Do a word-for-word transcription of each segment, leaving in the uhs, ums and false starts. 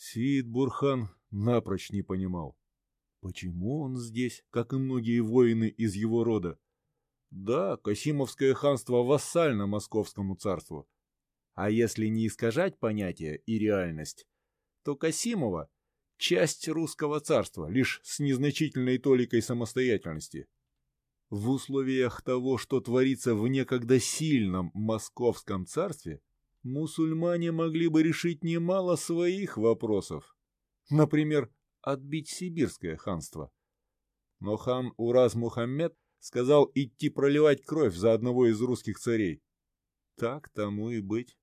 Сеид-Бурхан напрочь не понимал, почему он здесь, как и многие воины из его рода. Да, Касимовское ханство вассально Московскому царству. А если не искажать понятие и реальность, то Касимово — часть русского царства, лишь с незначительной толикой самостоятельности. В условиях того, что творится в некогда сильном Московском царстве, мусульмане могли бы решить немало своих вопросов. Например, отбить Сибирское ханство. Но хан Ураз-Мухаммед сказал идти проливать кровь за одного из русских царей. Так тому и быть.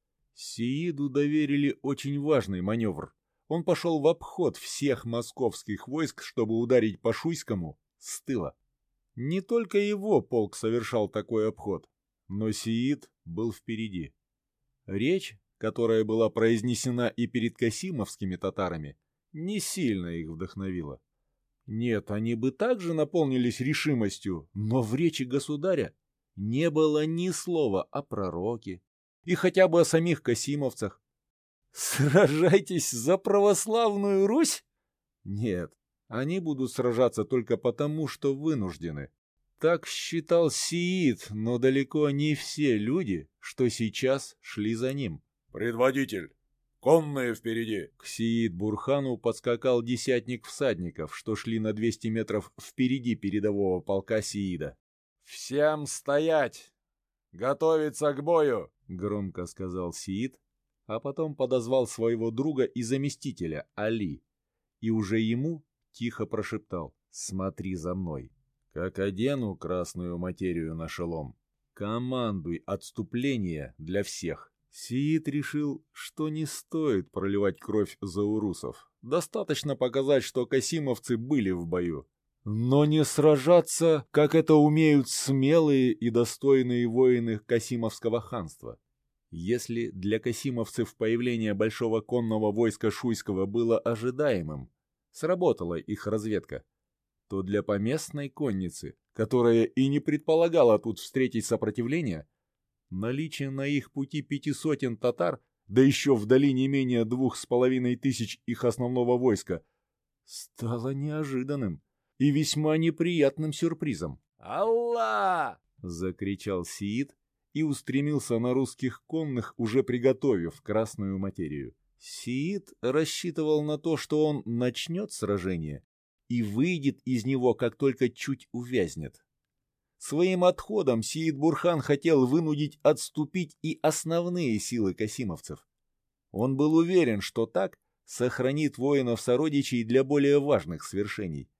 Сеиду доверили очень важный маневр. Он пошел в обход всех московских войск, чтобы ударить по Шуйскому с тыла. Не только его полк совершал такой обход, но Сеид был впереди. Речь, которая была произнесена и перед касимовскими татарами, не сильно их вдохновила. Нет, они бы также наполнились решимостью, но в речи государя не было ни слова о пророке и хотя бы о самих касимовцах. Сражайтесь за православную Русь? Нет, они будут сражаться только потому, что вынуждены. Так считал Сеид, но далеко не все люди, что сейчас шли за ним. «Предводитель, конные впереди!» К Сеид-Бурхану подскакал десятник всадников, что шли на двести метров впереди передового полка Сеида. «Всем стоять! Готовиться к бою!» — громко сказал Сеид, а потом подозвал своего друга и заместителя Али, и уже ему тихо прошептал: «Смотри за мной. Как одену красную материю на шелом, командуй отступление для всех». Сеид решил, что не стоит проливать кровь за урусов. Достаточно показать, что касимовцы были в бою. Но не сражаться, как это умеют смелые и достойные воины Касимовского ханства. Если для касимовцев появление большого конного войска Шуйского было ожидаемым, сработала их разведка, то для поместной конницы, которая и не предполагала тут встретить сопротивление, наличие на их пути пяти сотен татар, да еще вдали не менее двух с половиной тысяч их основного войска, стало неожиданным и весьма неприятным сюрпризом. «Аллах!» — закричал Сеид и устремился на русских конных, уже приготовив красную материю. Сеид рассчитывал на то, что он начнет сражение и выйдет из него, как только чуть увязнет. Своим отходом Сеид-Бурхан хотел вынудить отступить и основные силы касимовцев. Он был уверен, что так сохранит воинов-сородичей для более важных свершений.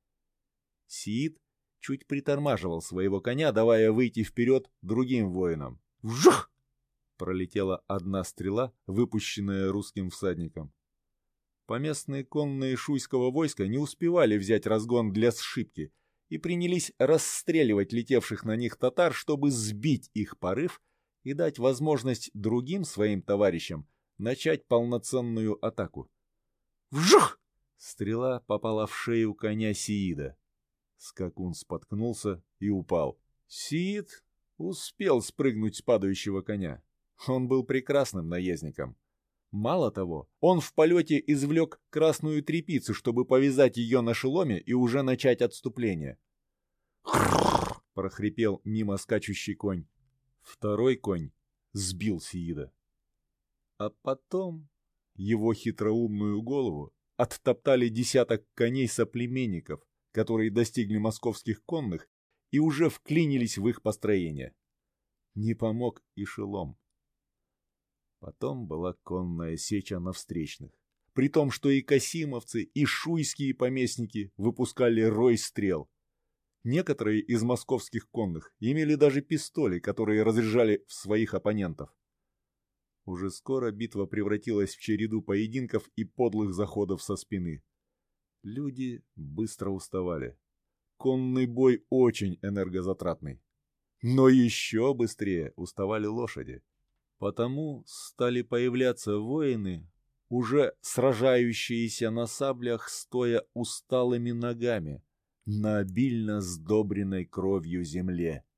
Сеид чуть притормаживал своего коня, давая выйти вперед другим воинам. «Вжух!» — пролетела одна стрела, выпущенная русским всадником. Поместные конные шуйского войска не успевали взять разгон для сшибки и принялись расстреливать летевших на них татар, чтобы сбить их порыв и дать возможность другим своим товарищам начать полноценную атаку. «Вжух!» — стрела попала в шею коня Сеида. Скакун споткнулся и упал. Сеид успел спрыгнуть с падающего коня. Он был прекрасным наездником. Мало того, он в полете извлек красную тряпицу, чтобы повязать ее на шеломе и уже начать отступление. «Хрррр!» — прохрипел мимо скачущий конь. Второй конь сбил Сеида. А потом его хитроумную голову оттоптали десяток коней-соплеменников, которые достигли московских конных и уже вклинились в их построение. Не помог и шелом. Потом была конная сеча на встречных, при том, что и касимовцы, и шуйские поместники выпускали рой стрел. Некоторые из московских конных имели даже пистоли, которые разряжали в своих оппонентов. Уже скоро битва превратилась в череду поединков и подлых заходов со спины. Люди быстро уставали. Конный бой очень энергозатратный. Но еще быстрее уставали лошади. Потому стали появляться воины, уже сражающиеся на саблях, стоя усталыми ногами на обильно сдобренной кровью земле.